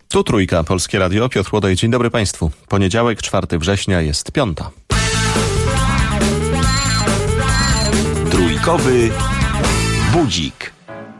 Tu Trójka, Polskie Radio, Piotr Łodej. Dzień dobry Państwu. Poniedziałek, 4 września, jest 5. Trójkowy budzik.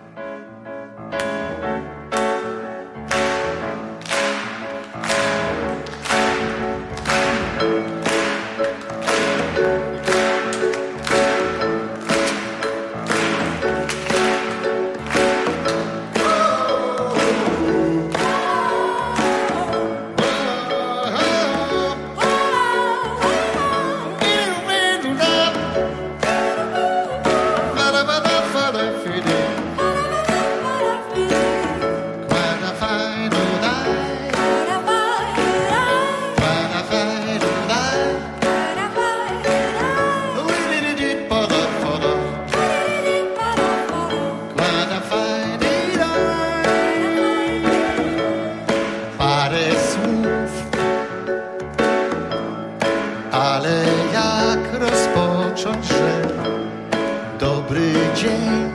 Ale jak rozpocząć, że dobry dzień?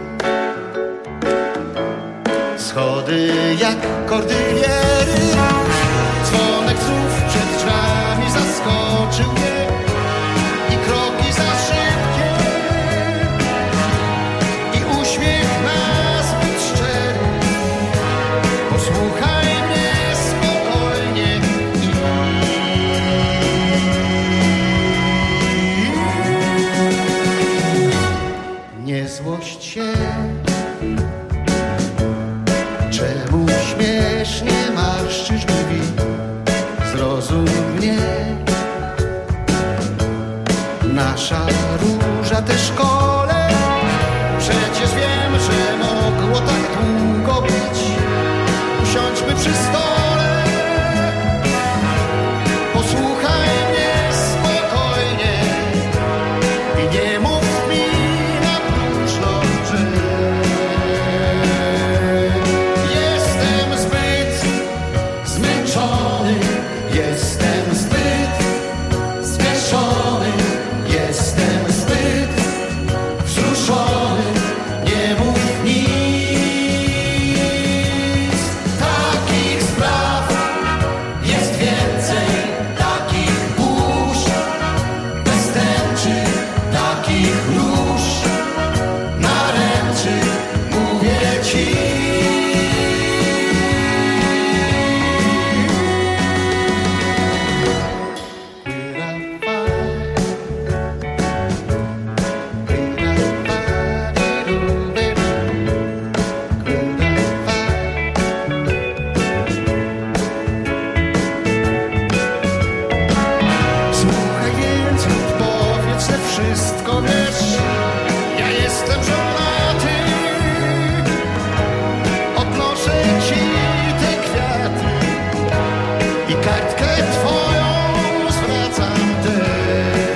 Schody jak kordyliery, dzwonek znów przed drzwiami zaskoczył mnie i kroki za szybkie, i uśmiech nazbyt szczery. Posłuchaj mnie spokojnie nie złość się. Czemu śmiesznie marszczysz brwi? Zrozum mnie. Nasza róża te szkole, przecież wiem, że mogło tak długo być. Usiądźmy przy stole, posłuchaj mnie spokojnie i nie mów mi na próżno, że jestem zbyt zmęczony, jestem zbyt spieszony, jestem zbyt wzruszony, nie mów nic. Takich spraw jest więcej, takich burz, bez tęczy, takich róż, naręczy, mówię ci. Słuchaj więc, odpowiedz, że wszystko wiesz. Ja jestem żonaty, odnoszę ci te kwiaty i kartkę twoją zwracam też.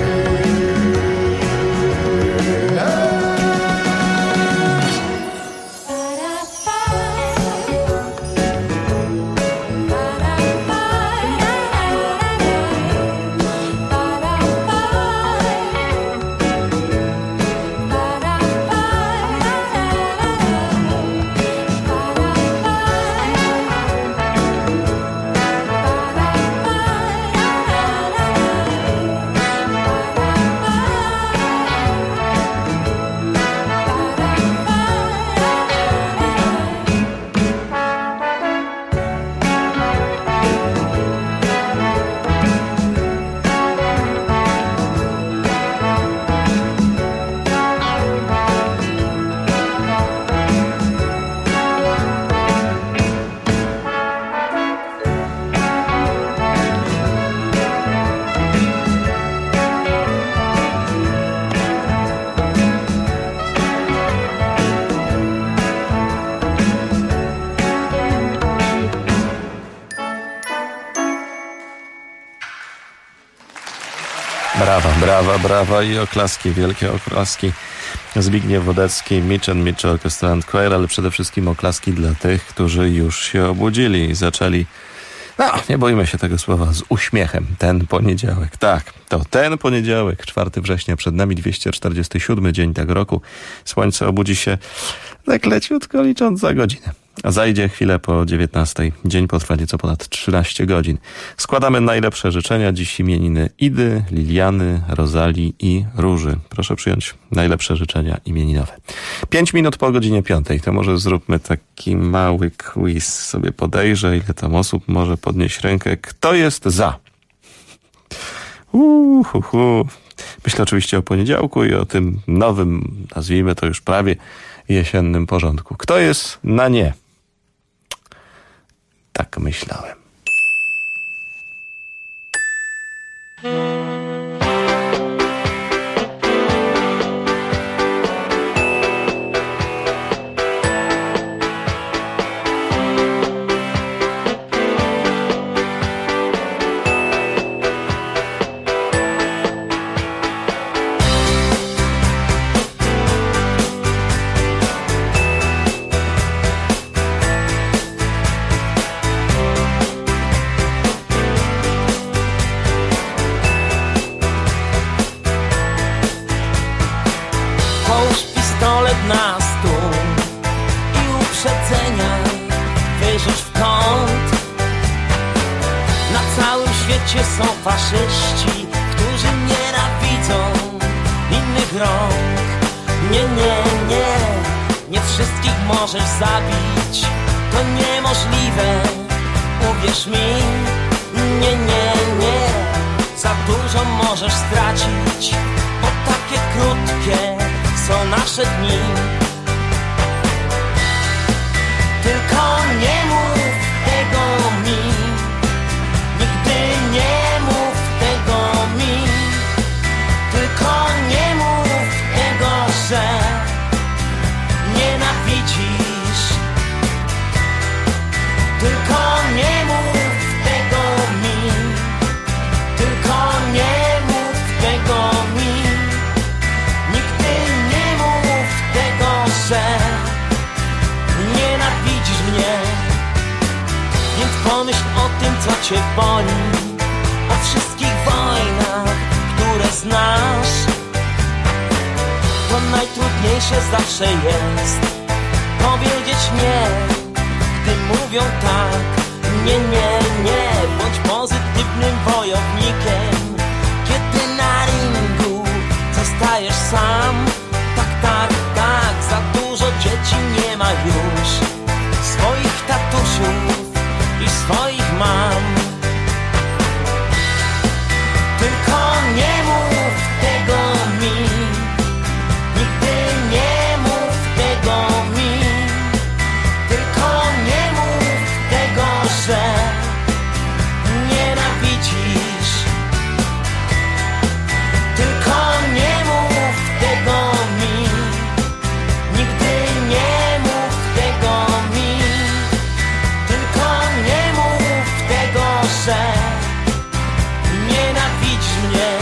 Brawa i oklaski, wielkie oklaski. Zbigniew Wodecki, Mitchell Orchestra and Choir, ale przede wszystkim oklaski dla tych, którzy już się obudzili i zaczęli, nie boimy się tego słowa, z uśmiechem ten poniedziałek. Tak, to ten poniedziałek, 4 września, przed nami 247 dzień tego roku. Słońce obudzi się Tak leciutko licząc za godzinę. A zajdzie chwilę po 19. Dzień potrwa nieco ponad 13 godzin. Składamy najlepsze życzenia. Dziś imieniny Idy, Liliany, Rozalii i Róży. Proszę przyjąć najlepsze życzenia imieninowe. 5 minut po godzinie 5. To może zróbmy taki mały quiz. Sobie podejrzę, ile tam osób może podnieść rękę. Kto jest za? Myślę oczywiście o poniedziałku i o tym nowym, nazwijmy to już prawie jesiennym porządku. Kto jest na nie? Tak myślałem. Na stół i uprzedzenia wyrzuć w kąt. Na całym świecie są faszyści, którzy nienawidzą innych rąk. Nie wszystkich możesz zabić, to niemożliwe, uwierz mi. Nie, za dużo możesz stracić, bo takie krótkie są nasze dni. Tylko nie mów tego mi, nigdy nie mów tego mi. Tylko nie mów tego, że nienawidzisz. Tylko nie mów tego mi, tylko nie mów tego mi. Że nienawidzisz mnie, więc pomyśl o tym, co cię boli, o wszystkich wojnach, które znasz. To najtrudniejsze zawsze jest powiedzieć nie, gdy mówią tak. Nie, bądź pozytywnym wojownikiem, kiedy na ringu zostajesz sam. Tak, za dużo dzieci nie ma już swoich tatusiów i swoich mam. Tylko nie mów tego mi, nigdy nie mów tego mi. Tylko nie mów tego, że nienawidzisz. Tylko nie mów tego mi, nigdy nie mów tego mi. Tylko nie mów tego, że nienawidzisz mnie.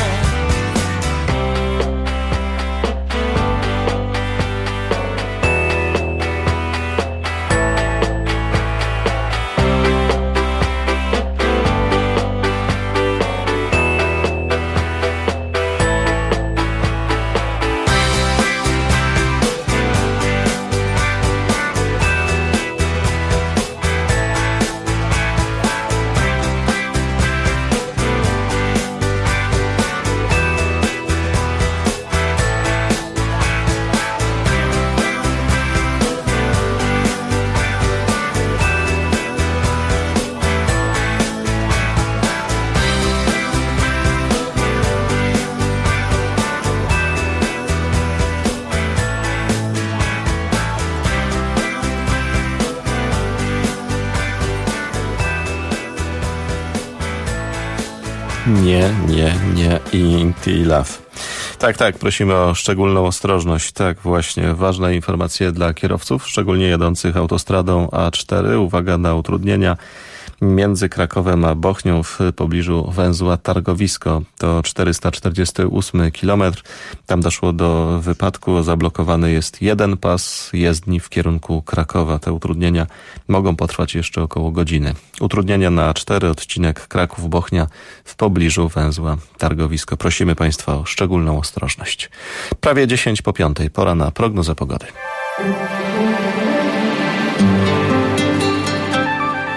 Nie Inti Love. Tak, prosimy o szczególną ostrożność. Tak, właśnie, ważne informacje dla kierowców, szczególnie jadących autostradą A4. Uwaga na utrudnienia między Krakowem a Bochnią w pobliżu węzła Targowisko. To 448 kilometr. Tam doszło do wypadku. Zablokowany jest jeden pas jezdni w kierunku Krakowa. Te utrudnienia mogą potrwać jeszcze około godziny. Utrudnienia na A4, odcinek Kraków-Bochnia w pobliżu węzła Targowisko. Prosimy Państwa o szczególną ostrożność. Prawie 10 po 5. Pora na prognozę pogody.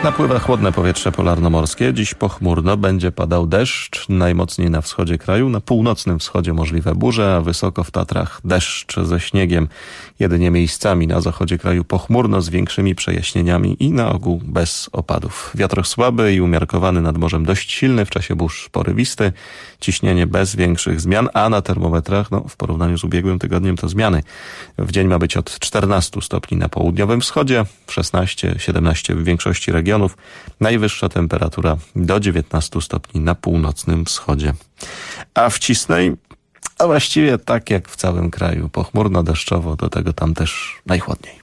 Napływa chłodne powietrze polarnomorskie. Dziś pochmurno, będzie padał deszcz. Najmocniej na wschodzie kraju. Na północnym wschodzie możliwe burze, a wysoko w Tatrach deszcz ze śniegiem. Jedynie miejscami na zachodzie kraju pochmurno z większymi przejaśnieniami i na ogół bez opadów. Wiatr słaby i umiarkowany nad morzem dość silny, w czasie burz porywisty. Ciśnienie bez większych zmian, a na termometrach, w porównaniu z ubiegłym tygodniem to zmiany. W dzień ma być od 14 stopni na południowym wschodzie, 16-17 w większości regionów. Najwyższa temperatura do 19 stopni na północnym wschodzie. A w Cisnej, a właściwie tak jak w całym kraju, pochmurno, deszczowo, do tego tam też najchłodniej.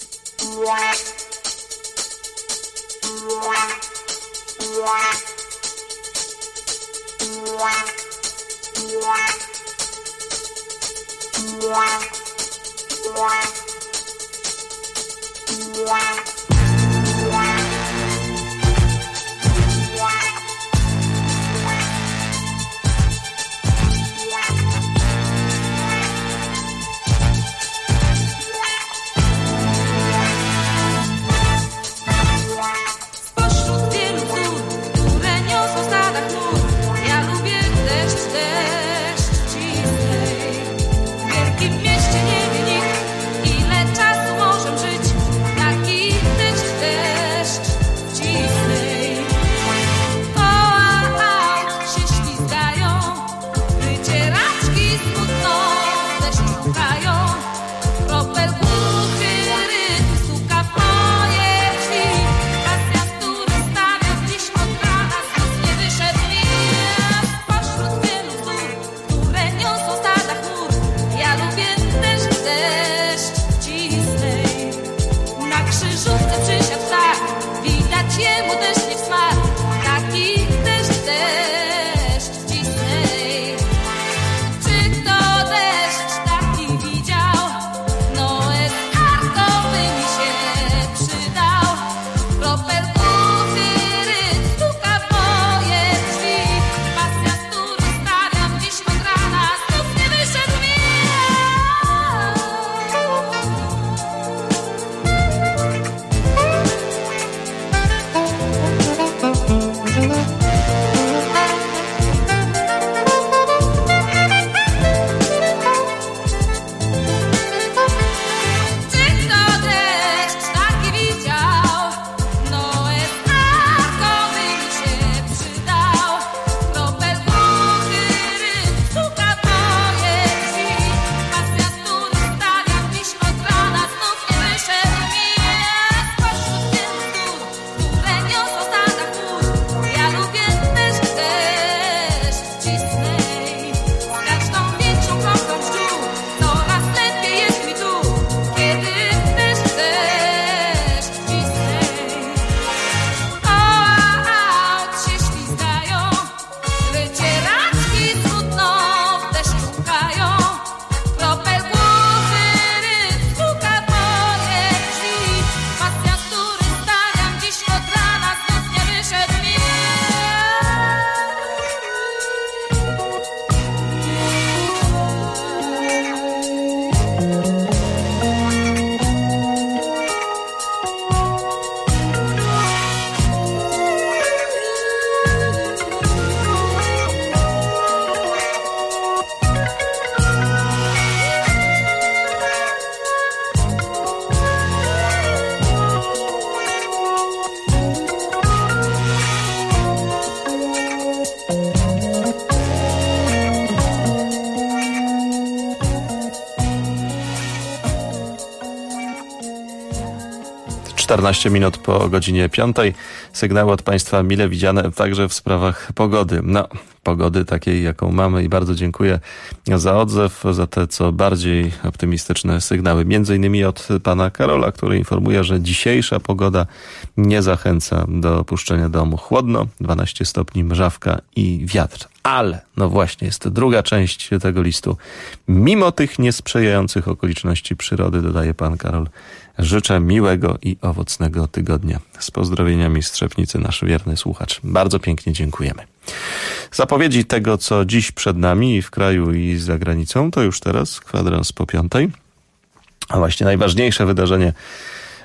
Minut po godzinie 5. Sygnały od Państwa mile widziane także w sprawach pogody. Pogody takiej, jaką mamy, i bardzo dziękuję za odzew, za te co bardziej optymistyczne sygnały. Między innymi od pana Karola, który informuje, że dzisiejsza pogoda nie zachęca do opuszczenia domu. Chłodno, 12 stopni, mrzawka i wiatr. Ale, właśnie, jest druga część tego listu. Mimo tych niesprzyjających okoliczności przyrody, dodaje pan Karol, życzę miłego i owocnego tygodnia. Z pozdrowieniami z Trzepnicy, nasz wierny słuchacz. Bardzo pięknie dziękujemy. Zapowiedzi tego, co dziś przed nami w kraju i za granicą, to już teraz kwadrans po 5. A właśnie najważniejsze wydarzenie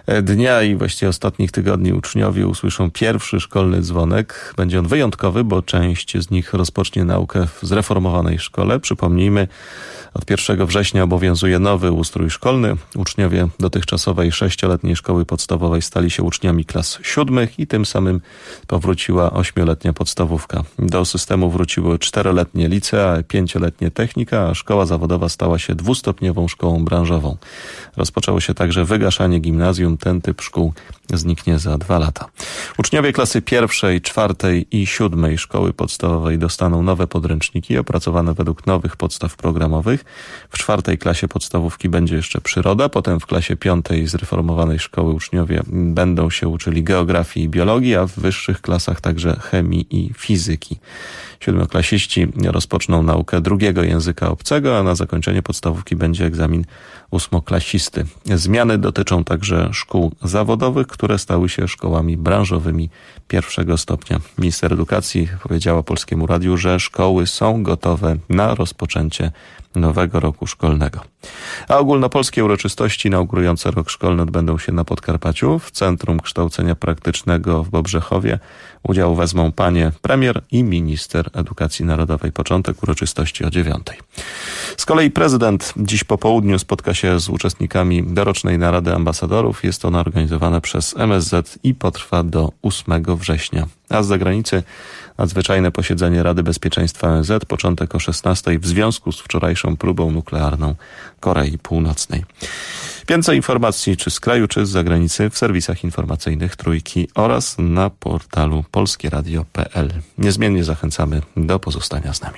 dnia i właściwie ostatnich tygodni uczniowie usłyszą pierwszy szkolny dzwonek. Będzie on wyjątkowy, bo część z nich rozpocznie naukę w zreformowanej szkole. Przypomnijmy, od 1 września obowiązuje nowy ustrój szkolny. Uczniowie dotychczasowej 6-letniej szkoły podstawowej stali się uczniami klas 7 i tym samym powróciła 8-letnia podstawówka. Do systemu wróciły 4-letnie licea, 5-letnie technika, a szkoła zawodowa stała się 2-stopniową szkołą branżową. Rozpoczęło się także wygaszanie gimnazjum. Ten typ szkół zniknie za 2 lata. Uczniowie klasy 1., 4. i 7. szkoły podstawowej dostaną nowe podręczniki opracowane według nowych podstaw programowych. W 4. klasie podstawówki będzie jeszcze przyroda, potem w klasie 5. zreformowanej szkoły uczniowie będą się uczyli geografii i biologii, a w wyższych klasach także chemii i fizyki. 7-klasiści rozpoczną naukę drugiego języka obcego, a na zakończenie podstawówki będzie egzamin 8-klasisty. Zmiany dotyczą także szkół zawodowych, które stały się szkołami branżowymi 1. stopnia. Minister edukacji powiedziała Polskiemu Radiu, że szkoły są gotowe na rozpoczęcie nowego roku szkolnego. A ogólnopolskie uroczystości inaugurujące rok szkolny odbędą się na Podkarpaciu. W Centrum Kształcenia Praktycznego w Bobrzechowie udział wezmą panie premier i minister edukacji narodowej. Początek uroczystości o 9. Z kolei prezydent dziś po południu spotka się z uczestnikami dorocznej narady ambasadorów. Jest ona organizowana przez MSZ i potrwa do 8 września. A z zagranicy nadzwyczajne posiedzenie Rady Bezpieczeństwa ONZ, początek o 16 w związku z wczorajszą próbą nuklearną Korei Północnej. Więcej informacji czy z kraju, czy z zagranicy w serwisach informacyjnych Trójki oraz na portalu polskieradio.pl. Niezmiennie zachęcamy do pozostania z nami.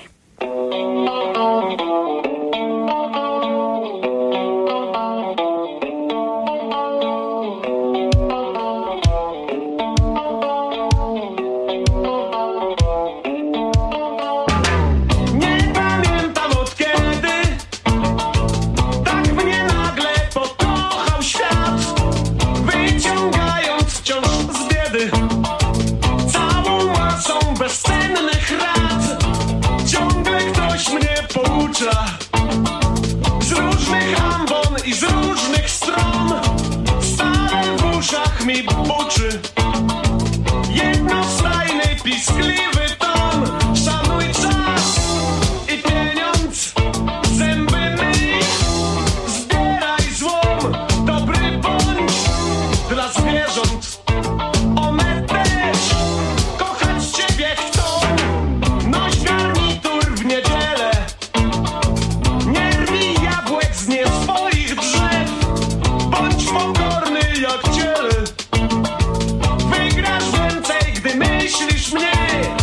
Z różnych ambon i z różnych stron stale w uszach mi buczy jednostajny, piskliwy ton. Szanuj czas i pieniądz, zęby myj, zbieraj złom, dobry bądź dla zwierząt. One też kochać ciebie chcą. Noś garnitur w niedzielę, z nie swoich drzew, bądź pokorny jak ciele. Wygrasz więcej, gdy myślisz mniej.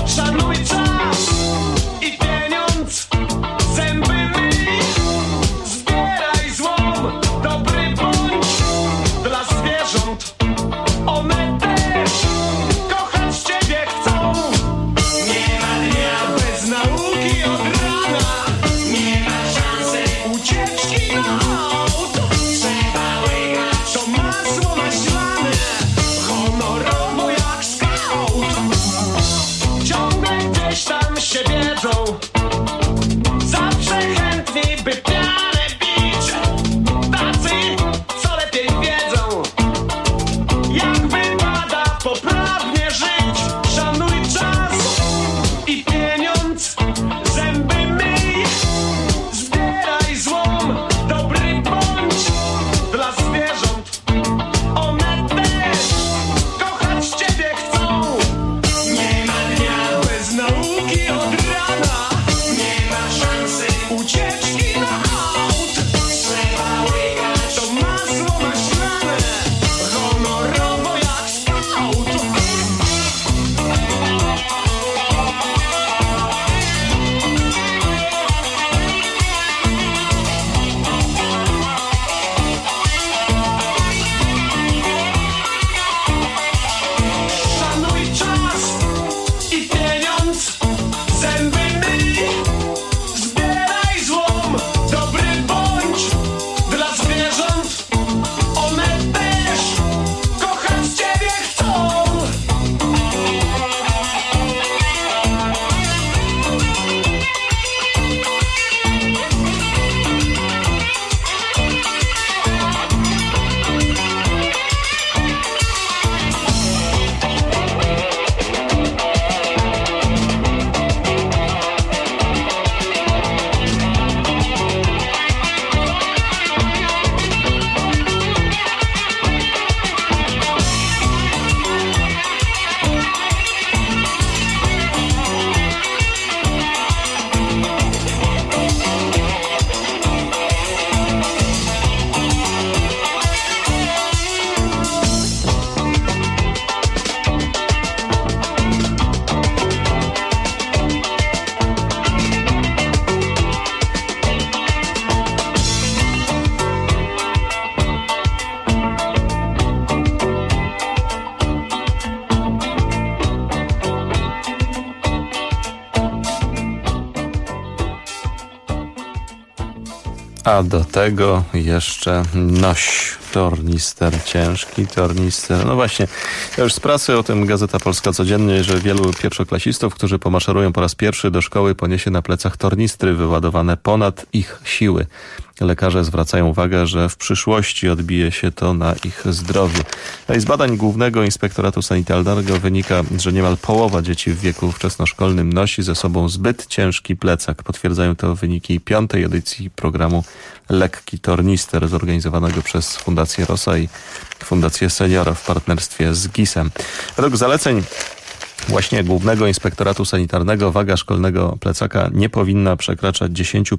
A do tego jeszcze noś. Tornister, ciężki tornister. No właśnie, ja już z prasy o tym Gazeta Polska codziennie, że wielu pierwszoklasistów, którzy pomaszerują po raz pierwszy do szkoły, poniesie na plecach tornistry wyładowane ponad ich siły. Lekarze zwracają uwagę, że w przyszłości odbije się to na ich zdrowiu. No i z badań Głównego Inspektoratu Sanitarnego wynika, że niemal połowa dzieci w wieku wczesnoszkolnym nosi ze sobą zbyt ciężki plecak. Potwierdzają to wyniki 5. edycji programu Lekki Tornister zorganizowanego przez Fundację Rosa i Fundację Seniora w partnerstwie z GIS-em. Według zaleceń właśnie Głównego Inspektoratu Sanitarnego waga szkolnego plecaka nie powinna przekraczać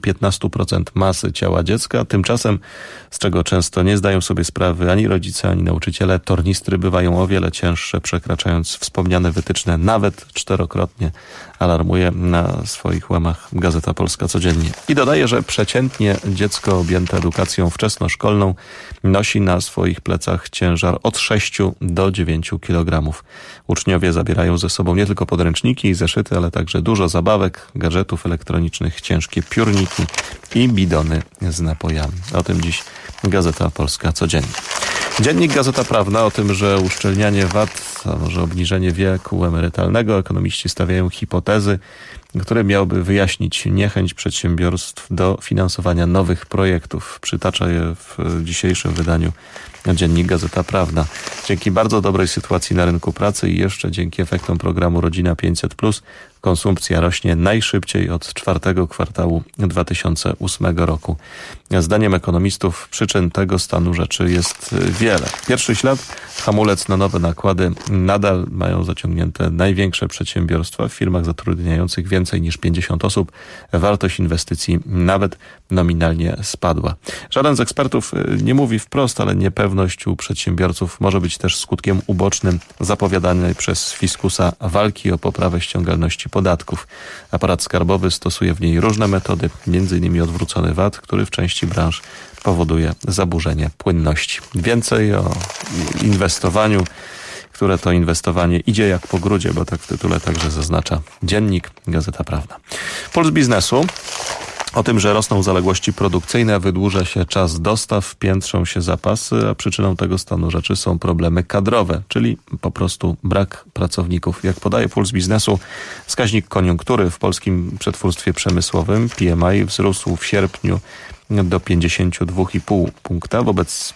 10-15% masy ciała dziecka. Tymczasem, z czego często nie zdają sobie sprawy ani rodzice, ani nauczyciele, tornistry bywają o wiele cięższe, przekraczając wspomniane wytyczne nawet 4-krotnie, alarmuje na swoich łamach Gazeta Polska codziennie. I dodaje, że przeciętnie dziecko objęte edukacją wczesnoszkolną nosi na swoich plecach ciężar od 6 do 9 kg. Uczniowie zabierają ze sobą nie tylko podręczniki i zeszyty, ale także dużo zabawek, gadżetów elektronicznych, ciężkie piórniki i bidony z napojami. O tym dziś Gazeta Polska codziennie. Dziennik Gazeta Prawna o tym, że uszczelnianie VAT, a może obniżenie wieku emerytalnego, ekonomiści stawiają hipotezy, które miałyby wyjaśnić niechęć przedsiębiorstw do finansowania nowych projektów. Przytacza je w dzisiejszym wydaniu dziennik Gazeta Prawna. Dzięki bardzo dobrej sytuacji na rynku pracy i jeszcze dzięki efektom programu Rodzina 500+, konsumpcja rośnie najszybciej od 4. kwartału 2008 roku. Zdaniem ekonomistów przyczyn tego stanu rzeczy jest wiele. Pierwszy ślad, hamulec na nowe nakłady nadal mają zaciągnięte największe przedsiębiorstwa w firmach zatrudniających więcej niż 50 osób. Wartość inwestycji nawet nominalnie spadła. Żaden z ekspertów nie mówi wprost, ale niepewność u przedsiębiorców może być też skutkiem ubocznym zapowiadanej przez fiskusa walki o poprawę ściągalności podatków. Aparat skarbowy stosuje w niej różne metody, m.in. odwrócony VAT, który w części branż powoduje zaburzenie płynności. Więcej o inwestowaniu, które to inwestowanie idzie jak po grudzie, bo tak w tytule także zaznacza dziennik Gazeta Prawna. Puls biznesu. O tym, że rosną zaległości produkcyjne, wydłuża się czas dostaw, piętrzą się zapasy, a przyczyną tego stanu rzeczy są problemy kadrowe, czyli po prostu brak pracowników. Jak podaje Puls Biznesu, wskaźnik koniunktury w polskim przetwórstwie przemysłowym PMI wzrósł w sierpniu do 52,5 punkta wobec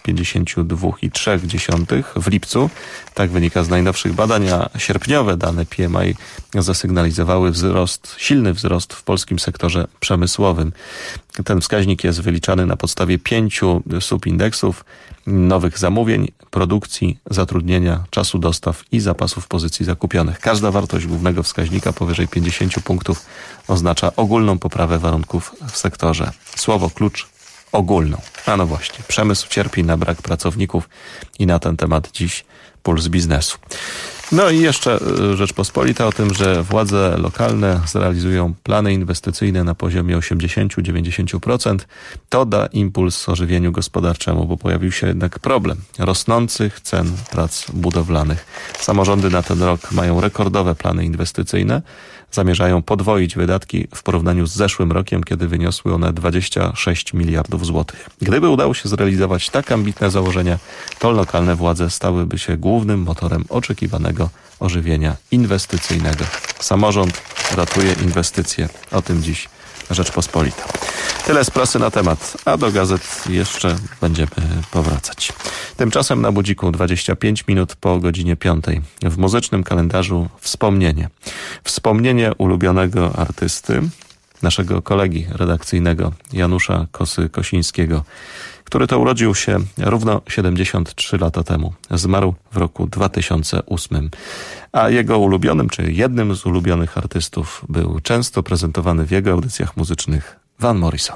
52,3 w lipcu. Tak wynika z najnowszych badań, a sierpniowe dane PMI zasygnalizowały silny wzrost w polskim sektorze przemysłowym. Ten wskaźnik jest wyliczany na podstawie 5 subindeksów nowych zamówień, produkcji, zatrudnienia, czasu dostaw i zapasów pozycji zakupionych. Każda wartość głównego wskaźnika powyżej 50 punktów oznacza ogólną poprawę warunków w sektorze. Słowo klucz: ogólną. A no właśnie, przemysł cierpi na brak pracowników i na ten temat dziś Puls Biznesu. No i jeszcze Rzeczpospolita o tym, że władze lokalne zrealizują plany inwestycyjne na poziomie 80-90%. To da impuls ożywieniu gospodarczemu, bo pojawił się jednak problem rosnących cen prac budowlanych. Samorządy na ten rok mają rekordowe plany inwestycyjne. Zamierzają podwoić wydatki w porównaniu z zeszłym rokiem, kiedy wyniosły one 26 miliardów złotych. Gdyby udało się zrealizować tak ambitne założenia, to lokalne władze stałyby się głównym motorem oczekiwanego ożywienia inwestycyjnego. Samorząd ratuje inwestycje. O tym dziś Rzeczpospolita. Tyle z prasy na temat, a do gazet jeszcze będziemy powracać. Tymczasem na budziku 25 minut po godzinie 5. W muzycznym kalendarzu wspomnienie. Wspomnienie ulubionego artysty, naszego kolegi redakcyjnego Janusza Kosy-Kosińskiego, który to urodził się równo 73 lata temu. Zmarł w roku 2008. A jego ulubionym, czy jednym z ulubionych artystów był często prezentowany w jego audycjach muzycznych Van Morrison.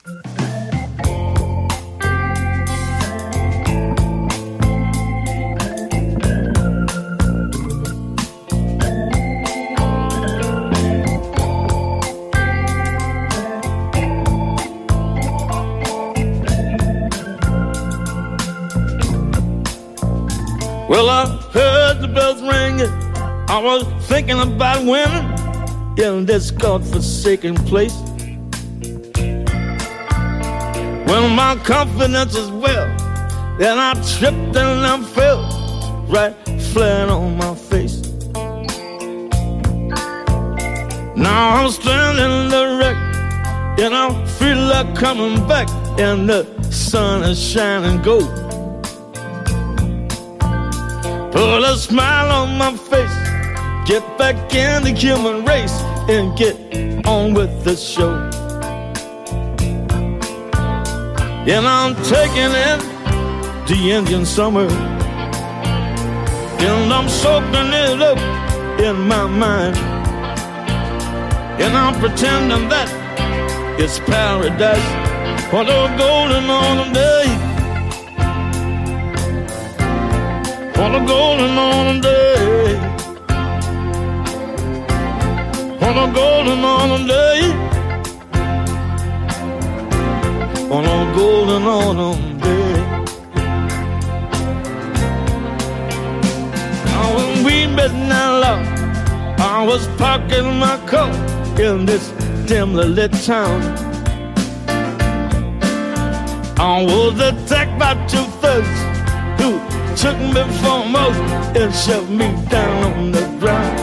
Well, I heard the bells ringing. I was thinking about women in this godforsaken place. When my confidence is well, then I tripped and I fell right flat on my face. Now I'm stranded in the wreck, and I feel like coming back, and the sun is shining gold. Put a smile on my face, get back in the human race, and get on with the show. And I'm taking in the Indian summer, and I'm soaking it up in my mind, and I'm pretending that it's paradise on a golden autumn day, on a golden autumn day, on a golden autumn day, on a golden autumn day. Now when we met now, love, I was parking my car in this dimly lit town. I was attacked by two thugs who took me for most and shoved me down on the ground.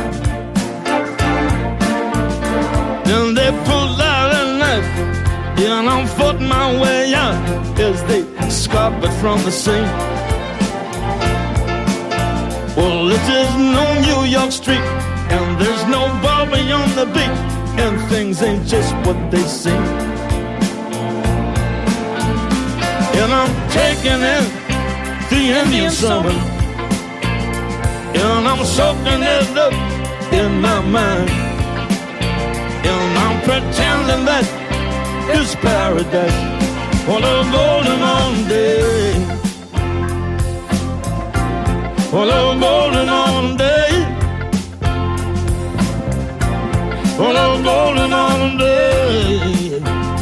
Then they pulled out a knife, and I fought my way out as they scarped it from the scene. Well, it is no New York street, and there's no Bobby on the beat, and things ain't just what they seem. And I'm taking in the Indian summer, and I'm soaking it up in my mind, and I'm pretending that it's paradise on a golden autumn day, on a golden autumn day, on a golden autumn day,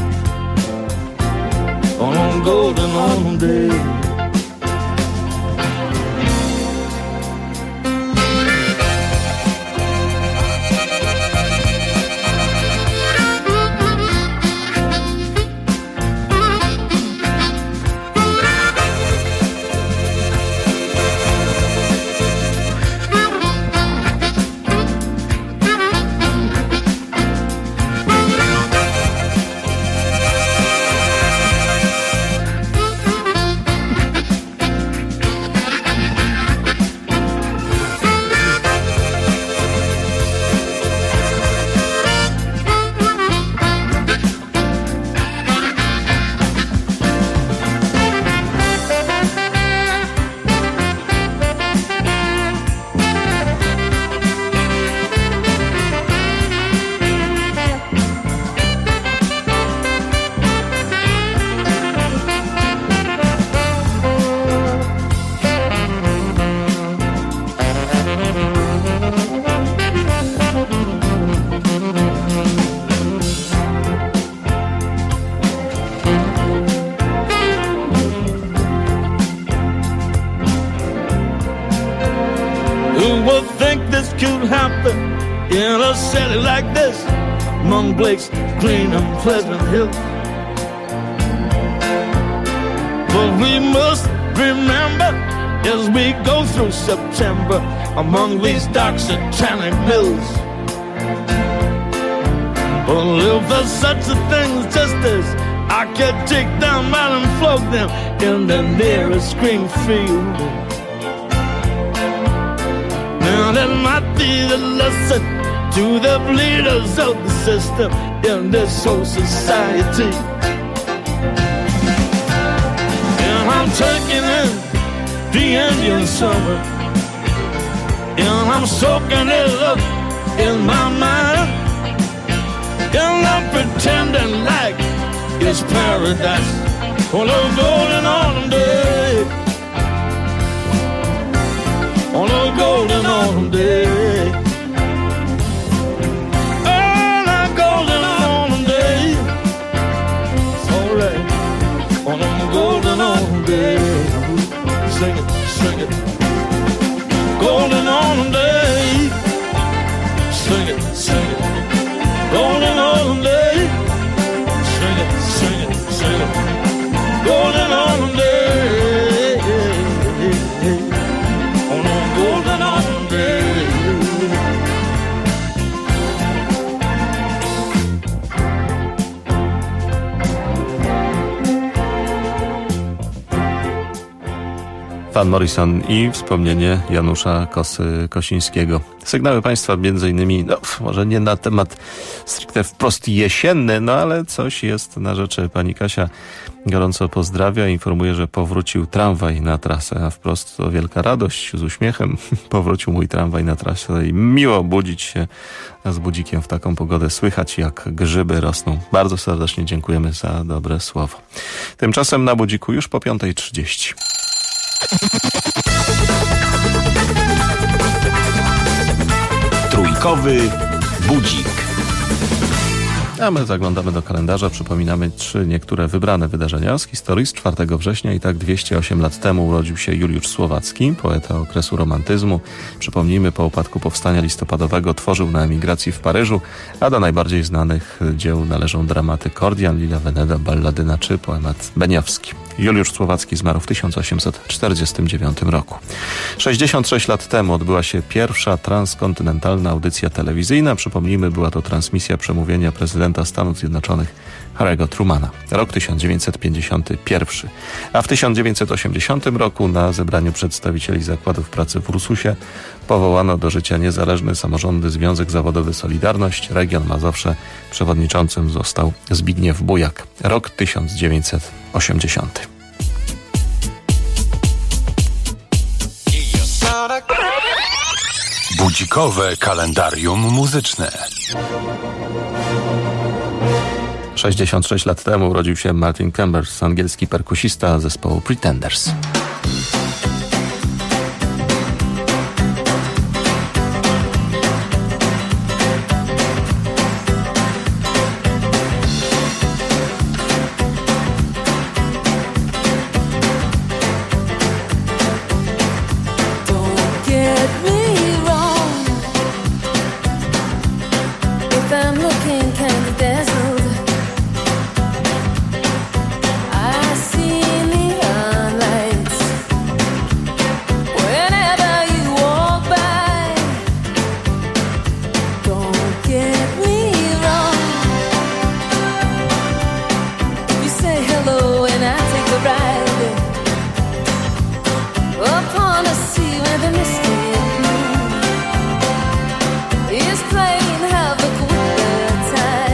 on a golden autumn day. In a city like this, among Blake's Green and Pleasant Hill. But we must remember as we go through September among these dark satanic mills. Well, if there's such a thing as justice, I could take them out and float them in the nearest green field. Now that might be the lesson to the leaders of the system in this whole society. And I'm taking in the Indian summer, and I'm soaking it up in my mind, and I'm pretending like it's paradise on a golden autumn day, on a golden autumn day. On a golden autumn day, sing it, sing it. Golden autumn day, sing it, sing it. Golden autumn day, sing it, sing it, sing it. Van Morrison i wspomnienie Janusza Kosińskiego. Sygnały państwa m.in. może nie na temat stricte wprost jesienny, ale coś jest na rzeczy. Pani Kasia gorąco pozdrawia i informuje, że powrócił tramwaj na trasę, a wprost to wielka radość, z uśmiechem powrócił mój tramwaj na trasę i miło budzić się z budzikiem w taką pogodę. Słychać, jak grzyby rosną. Bardzo serdecznie dziękujemy za dobre słowo. Tymczasem na budziku już po 5:30. Trójkowy budzik. A my zaglądamy do kalendarza, przypominamy niektóre wybrane wydarzenia z historii z 4 września. I tak 208 lat temu urodził się Juliusz Słowacki, poeta okresu romantyzmu. Przypomnijmy, po upadku powstania listopadowego tworzył na emigracji w Paryżu, a do najbardziej znanych dzieł należą dramaty Kordian, Lila Veneda, Balladyna czy poemat Beniowski. Juliusz Słowacki zmarł w 1849 roku. 66 lat temu odbyła się pierwsza transkontynentalna audycja telewizyjna. Przypomnijmy, była to transmisja przemówienia prezydenta Stanów Zjednoczonych Harry'ego Trumana. Rok 1951. A w 1980 roku na zebraniu przedstawicieli zakładów pracy w Ursusie powołano do życia niezależny samorządny Związek Zawodowy Solidarność, region Mazowsze. Przewodniczącym został Zbigniew Bujak. Rok 1980. Budzikowe kalendarium muzyczne. 66 lat temu urodził się Martin Chambers, angielski perkusista zespołu Pretenders. Playing havoc with the time.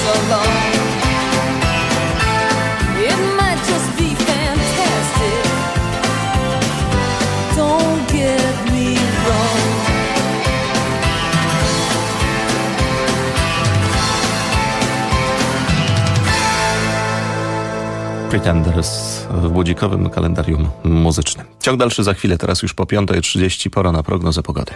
along. It might just be fantastic, don't get me wrong. Pretenders w budzikowym kalendarium muzycznym. Ciąg dalszy za chwilę, teraz już po 5:30, pora na prognozę pogody.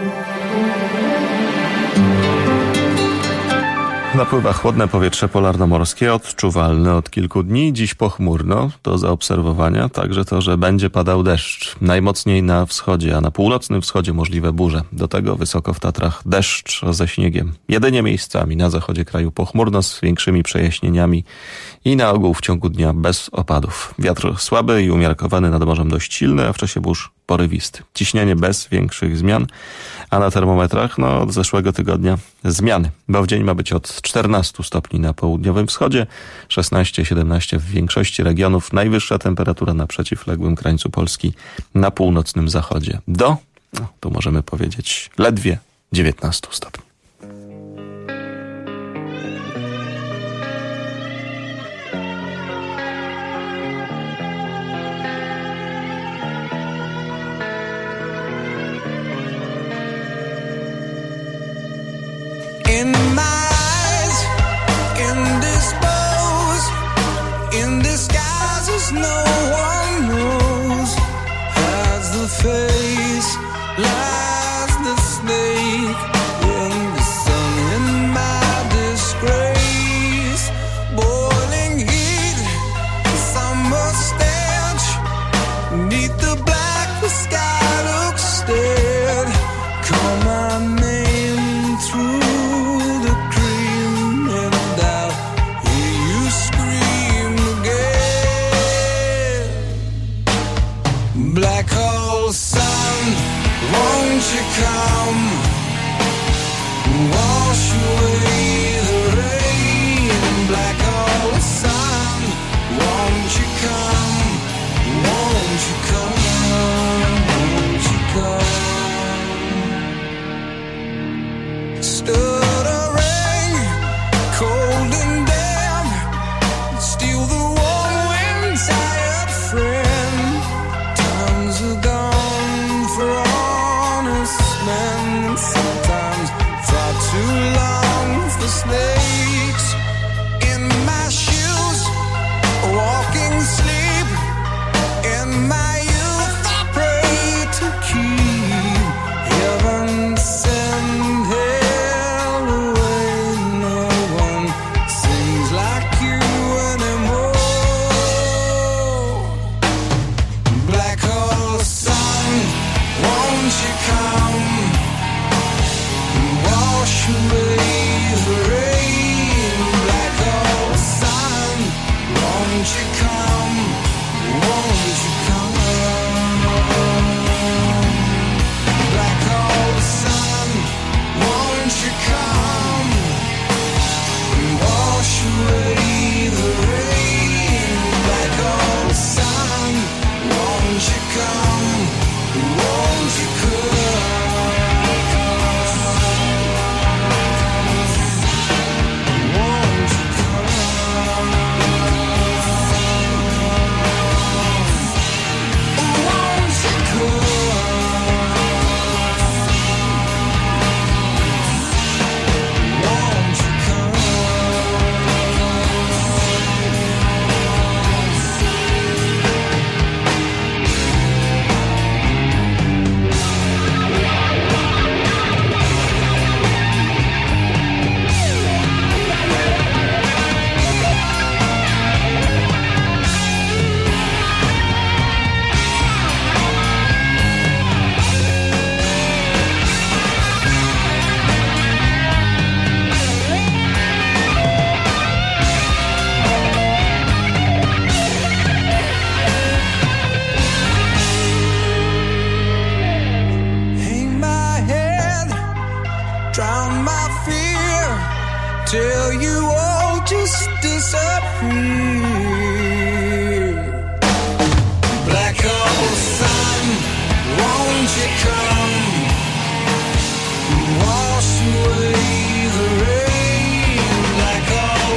Napływa chłodne powietrze polarnomorskie, odczuwalne od kilku dni. Dziś pochmurno, do zaobserwowania także to, że będzie padał deszcz. Najmocniej na wschodzie, a na północnym wschodzie możliwe burze. Do tego wysoko w Tatrach deszcz ze śniegiem. Jedynie miejscami na zachodzie kraju pochmurno z większymi przejaśnieniami i na ogół w ciągu dnia bez opadów. Wiatr słaby i umiarkowany, nad morzem dość silny, a w czasie burz porywisty. Ciśnienie bez większych zmian, a na termometrach od zeszłego tygodnia zmiany, bo w dzień ma być od 14 stopni na południowym wschodzie, 16-17 w większości regionów, najwyższa temperatura na przeciwległym krańcu Polski na północnym zachodzie do, tu możemy powiedzieć, ledwie 19 stopni. In my eyes, indisposed, in disguises no one knows. Hides the face, lies the snake in the sun. In my disgrace, boiling heat, summer stench. Neath the black, the sky looks dead. Call my name through black hole sun, won't you come, wash away the rain. Black hole sun, won't you come, won't you come, won't you come. Stood a rain, cold and damp, steal the warm wind, tired friend. Gone for honest men, sometimes far too long for snakes. In my shoes, walking sleep. In my youth, I pray to keep heaven send hell away. No one seems like you anymore. Black hole sun, won't you come, wash away the rain. Black hole sun, won't you come, won't you come. Black hole sun, won't you come, wash away the rain. Black hole sun, won't you come, won't you come. till you all just disappear. Black hole sun, won't you come, wash away the rain. Black hole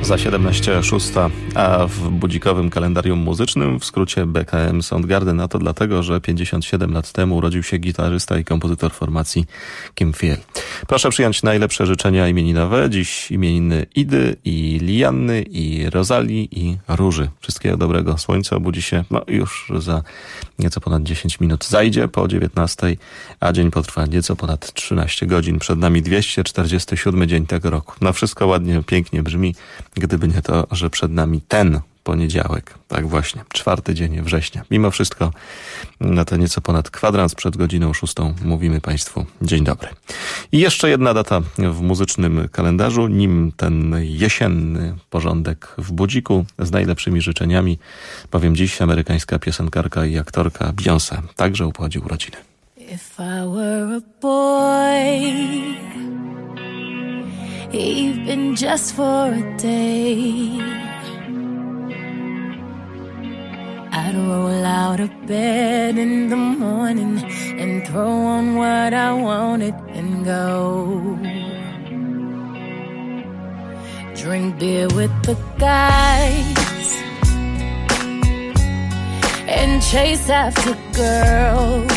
za 17:06, a w budzikowym kalendarium muzycznym w skrócie BKM Soundgarden, a to dlatego, że 57 lat temu urodził się gitarzysta i kompozytor formacji Kim Thiel. Proszę przyjąć najlepsze życzenia imieninowe. Dziś imieniny Idy i Lianny i Rozalii i Róży. Wszystkiego dobrego. Słońce obudzi się już za nieco ponad 10 minut. Zajdzie po 19:00, a dzień potrwa nieco ponad 13 godzin. Przed nami 247 dzień tego roku. Na wszystko ładnie, pięknie brzmi, gdyby nie to, że przed nami ten poniedziałek. Tak właśnie, 4 dzień września. Mimo wszystko na to nieco ponad kwadrans przed godziną 6 mówimy Państwu dzień dobry. I jeszcze jedna data w muzycznym kalendarzu, nim ten jesienny porządek w budziku z najlepszymi życzeniami, bowiem dziś amerykańska piosenkarka i aktorka Beyoncé także obchodzi urodziny. If I were a boy, even just for a day, I'd roll out of bed in the morning and throw on what I wanted and go. Drink beer with the guys and chase after girls.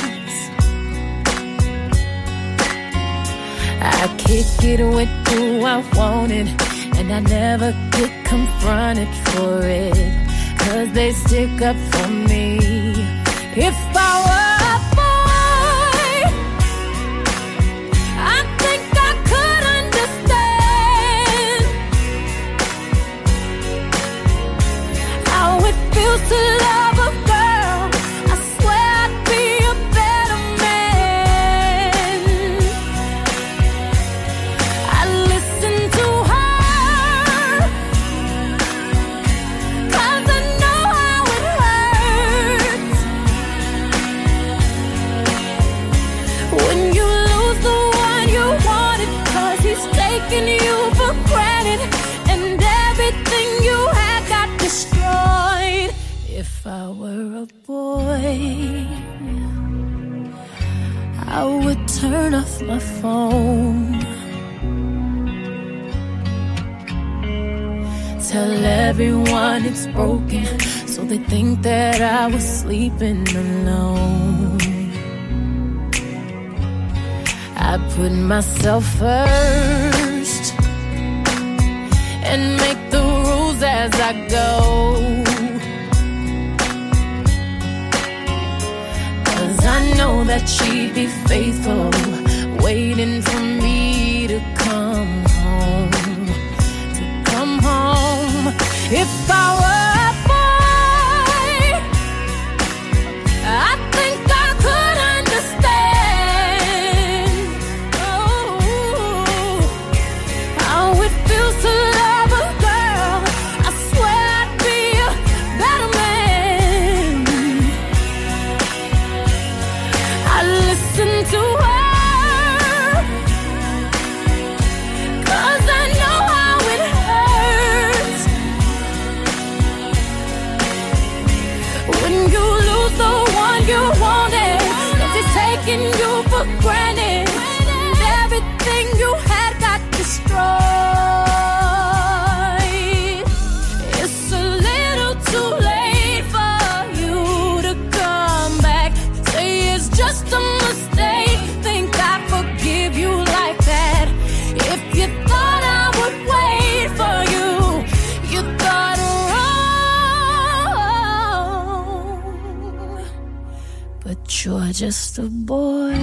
I kick it with who I wanted, and I never get confronted for it, 'cause they stick up for me. If I were a boy, I think I could understand how it feels to love a girl. I swear I'd be a better man. I listen to her, 'cause I know how it hurts when you lose the one you wanted, 'cause he's taking you for granted and everything you had got destroyed. If I were a boy, I would turn off my phone, tell everyone it's broken, so they think that I was sleeping alone. I put myself first and make the rules as I go, 'cause I know that she'd be faithful, waiting for me to come home, to come home. If I were a boy, I think I could understand how it feels to love a girl. I swear I'd be a better man. I listen to her, 'cause I know how it hurts when you lose the one you wanted, 'cause it's taking you for granted and everything you had got destroyed. It's a little too late for you to come back, say it's just a mistake, think I forgive you like that. If you thought I would wait for you, you thought wrong. But you're just a boy,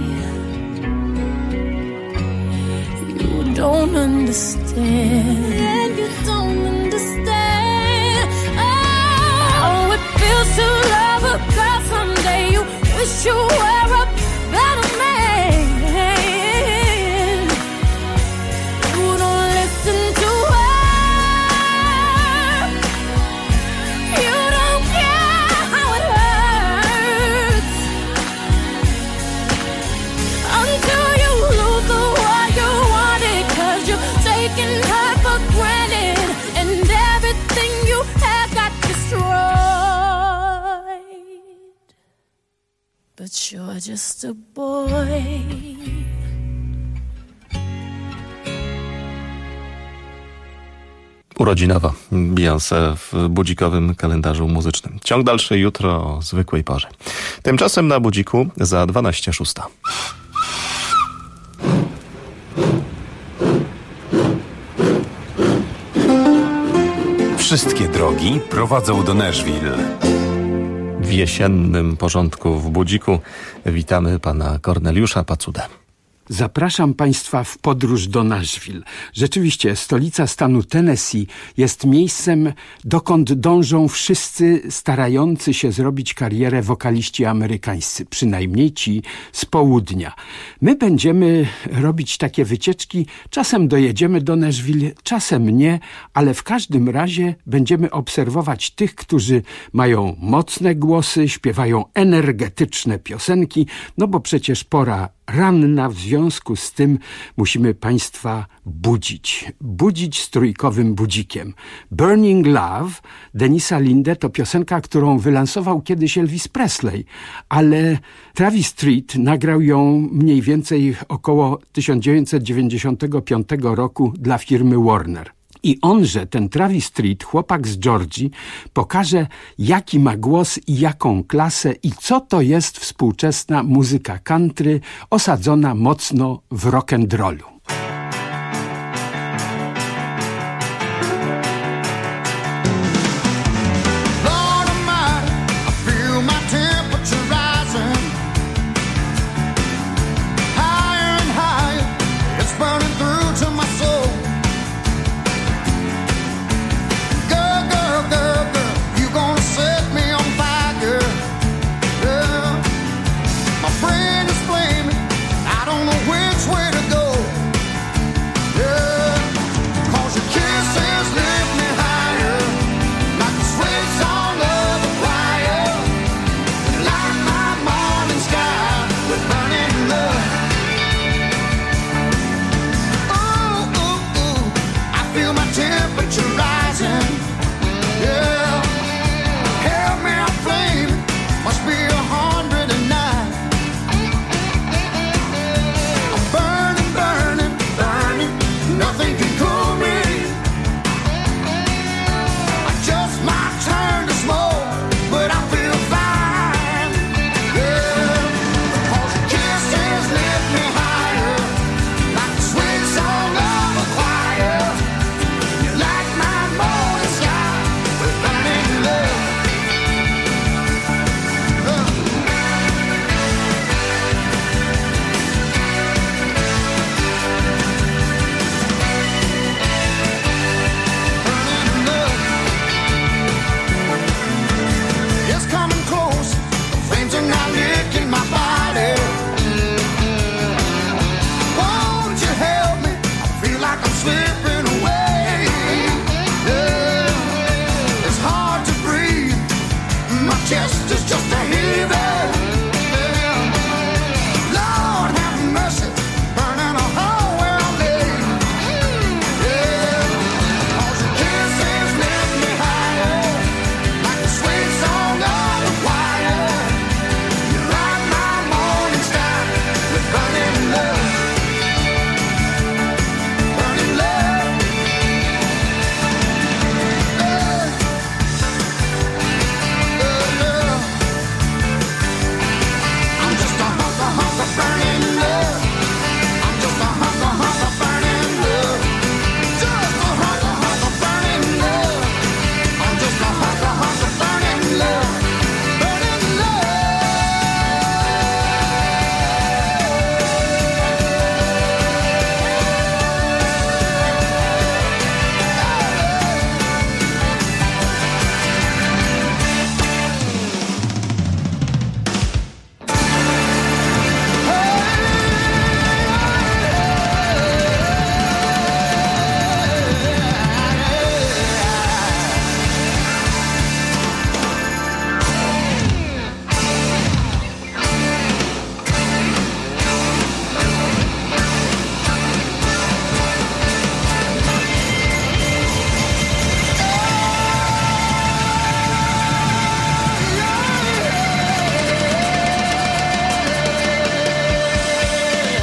you don't understand. And you don't understand how it feels to love a girl someday. You wish you were a better man. You don't listen to her, you don't care how it hurts until you lose the one you wanted, 'cause you're taking her for granted and everything you had got destroyed. But you're just a boy. Urodzinowa Beyoncé w budzikowym kalendarzu muzycznym. Ciąg dalszy jutro o zwykłej porze. Tymczasem na budziku za 12:06. Wszystkie drogi prowadzą do Nashville. W jesiennym porządku w budziku witamy pana Korneliusza Pacudę. Zapraszam Państwa w podróż do Nashville. Rzeczywiście, stolica stanu Tennessee jest miejscem, dokąd dążą wszyscy starający się zrobić karierę wokaliści amerykańscy, przynajmniej ci z południa. My będziemy robić takie wycieczki, czasem dojedziemy do Nashville, czasem nie, ale w każdym razie będziemy obserwować tych, którzy mają mocne głosy, śpiewają energetyczne piosenki, no bo przecież pora ranna, w związku z tym musimy Państwa budzić z trójkowym budzikiem. Burning Love Denisa Linde to piosenka, którą wylansował kiedyś Elvis Presley, ale Travis Tritt nagrał ją mniej więcej około 1995 roku dla firmy Warner. I onże, ten Travis Tritt, chłopak z Georgii, pokaże, jaki ma głos i jaką klasę i co to jest współczesna muzyka country osadzona mocno w rock'n'rollu.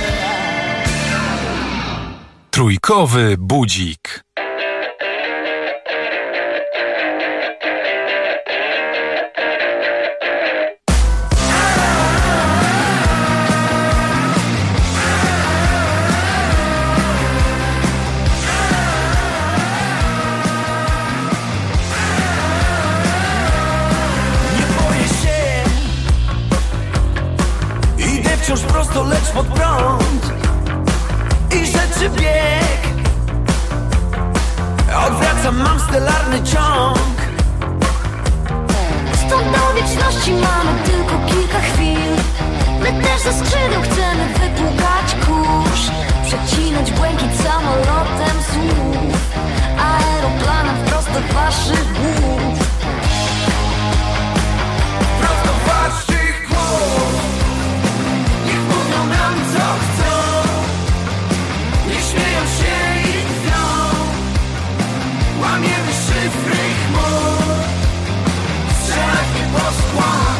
Trójkowy budzik. prosto, lecz pod prąd i rzeczy bieg. Odwracam, mam stelarny ciąg. Stąd do wieczności mamy tylko kilka chwil. My też ze skrzydeł chcemy wypłukać kurz, przecinać błękit samolotem słów, aeroplanem wprost do waszych głów. Prosto w waszych głów. Niech mówią nam co chcą, niech śmieją się i drwią. Łamiemy szyfry chmur, strzelać nie po skłach.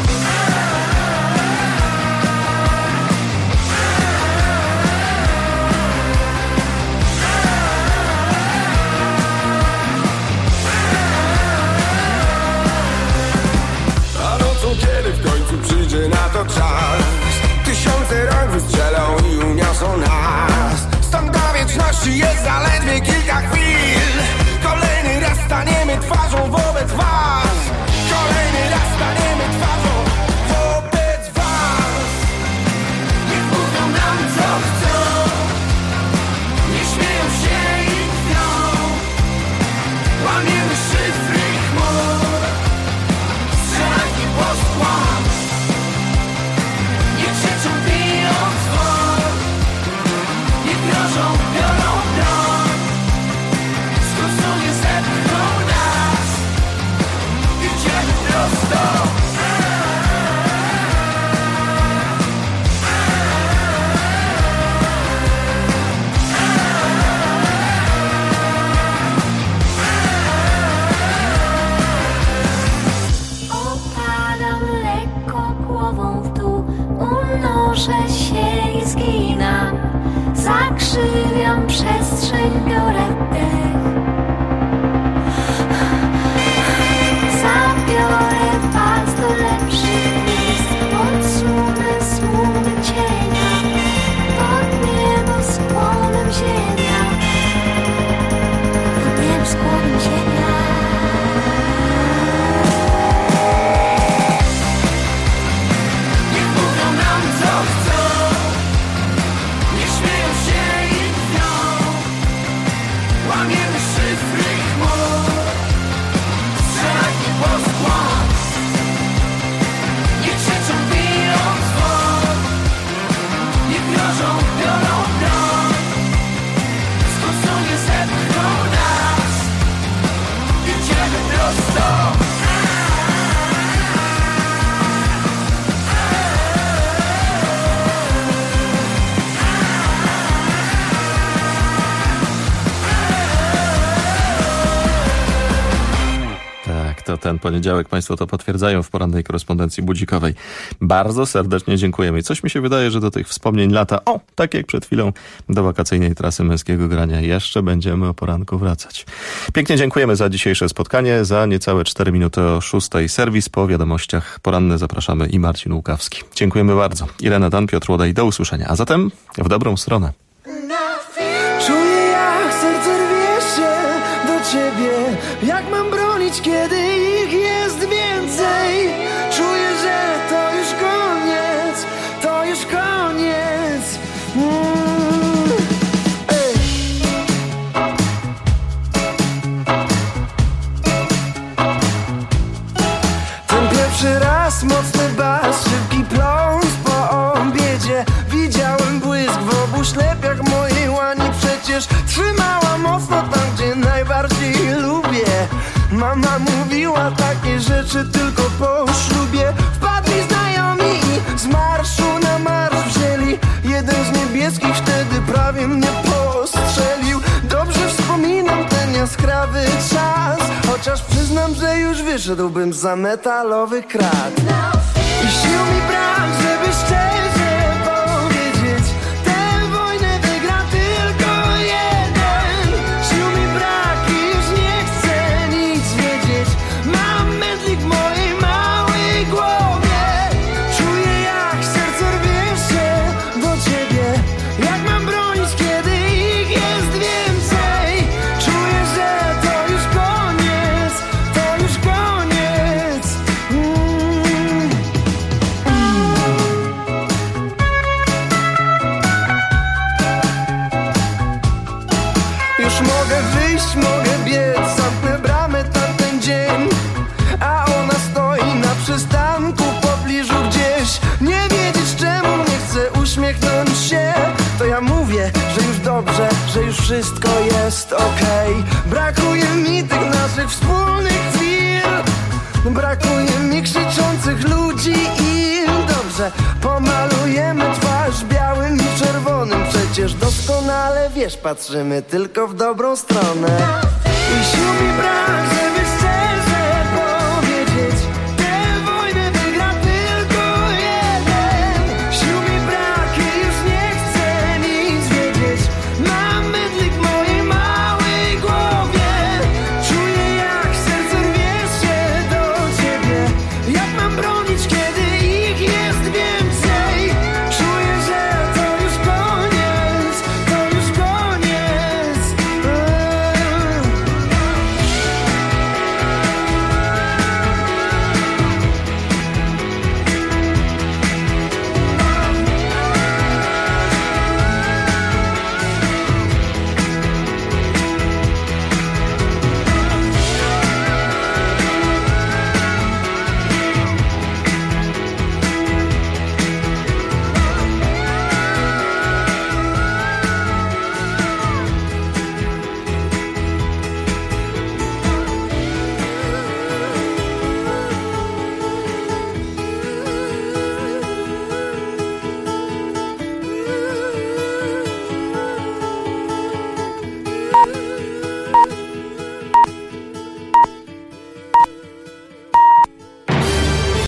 Kiedy w końcu przyjdzie na to czas, tysiące rąk wystrzelą i uniosą nas. Stąd do wieczności jest zaledwie kilka chwil. Kolejny raz staniemy twarzą wobec was. Kolejny raz staniemy twarzą wobec was. Niech mówią nam co chcą, niech śmieją się i drwią. Łamiemy szyfry chmur, strzelać nie po skłach. Niech krzyczą, biją dzwon, niech grożą, biorą broń. Skrócą, nie zepchną nas, idziemy prosto. Opadam lekko głową w dół, unoszę się i zginam. Zakrzywiam przestrzeń, biorę dech. Zabiorę was do lepszych miejsc, odsunę smuty cienia, pod nieboskłonem ziemia, pod nieboskłonem ziemia. Niech mówią nam co chcą, niech śmieją się i drwią. Łamiemy szyfry chmur, strzelać nie po skłach. Niech krzyczą, biją dzwon, niech grożą, biorą broń. Skrócą, nie zepchną nas, idziemy prosto. Tak, to ten poniedziałek Państwo to potwierdzają w porannej korespondencji budzikowej. Bardzo serdecznie dziękujemy. I coś mi się wydaje, że do tych wspomnień lata, tak jak przed chwilą do wakacyjnej trasy męskiego grania, jeszcze będziemy o poranku wracać. Pięknie dziękujemy za dzisiejsze spotkanie. Za niecałe 4 minuty o 6:00 serwis. Po wiadomościach poranne zapraszamy i Marcin Łukawski. Dziękujemy bardzo. Irena Dan, Piotr Łodaj, do usłyszenia. A zatem w dobrą stronę. Czuję, jak serce rwie się do ciebie. Jak mam bronić, kiedy ich jest więcej? Czuję, że to już koniec, to już koniec. Ej. Ten pierwszy raz, mocny bas, szybki pląs po obiedzie. Widziałem błysk w obu ślepiach mojej łani. Przecież trzymała mocno tam, gdzie najbardziej lubię. Mama mówiła takie rzeczy tylko po ślubie. Wpadli znajomi i z marszu na marsz wzięli. Jeden z niebieskich wtedy prawie mnie postrzelił. Dobrze wspominam ten jaskrawy czas, chociaż przyznam, że już wyszedłbym za metalowy krat. I sił mi brak, żeby szczerze powiedzieć, tę wojnę wygra tylko jeden. Sił mi brak i już nie chcę nic wiedzieć. Mam mętlik w mojej małej głowie. Czuję, jak serce rwie się do ciebie. Jak mam bronić, kiedy ich jest więcej? Czuję, że to już koniec, to już koniec. wszystko jest okej. Brakuje mi tych naszych wspólnych chwil, brakuje mi krzyczących ludzi i dobrze, pomalujemy twarz białym i czerwonym. Przecież doskonale wiesz, patrzymy tylko w dobrą stronę. I sił mi brak, żeby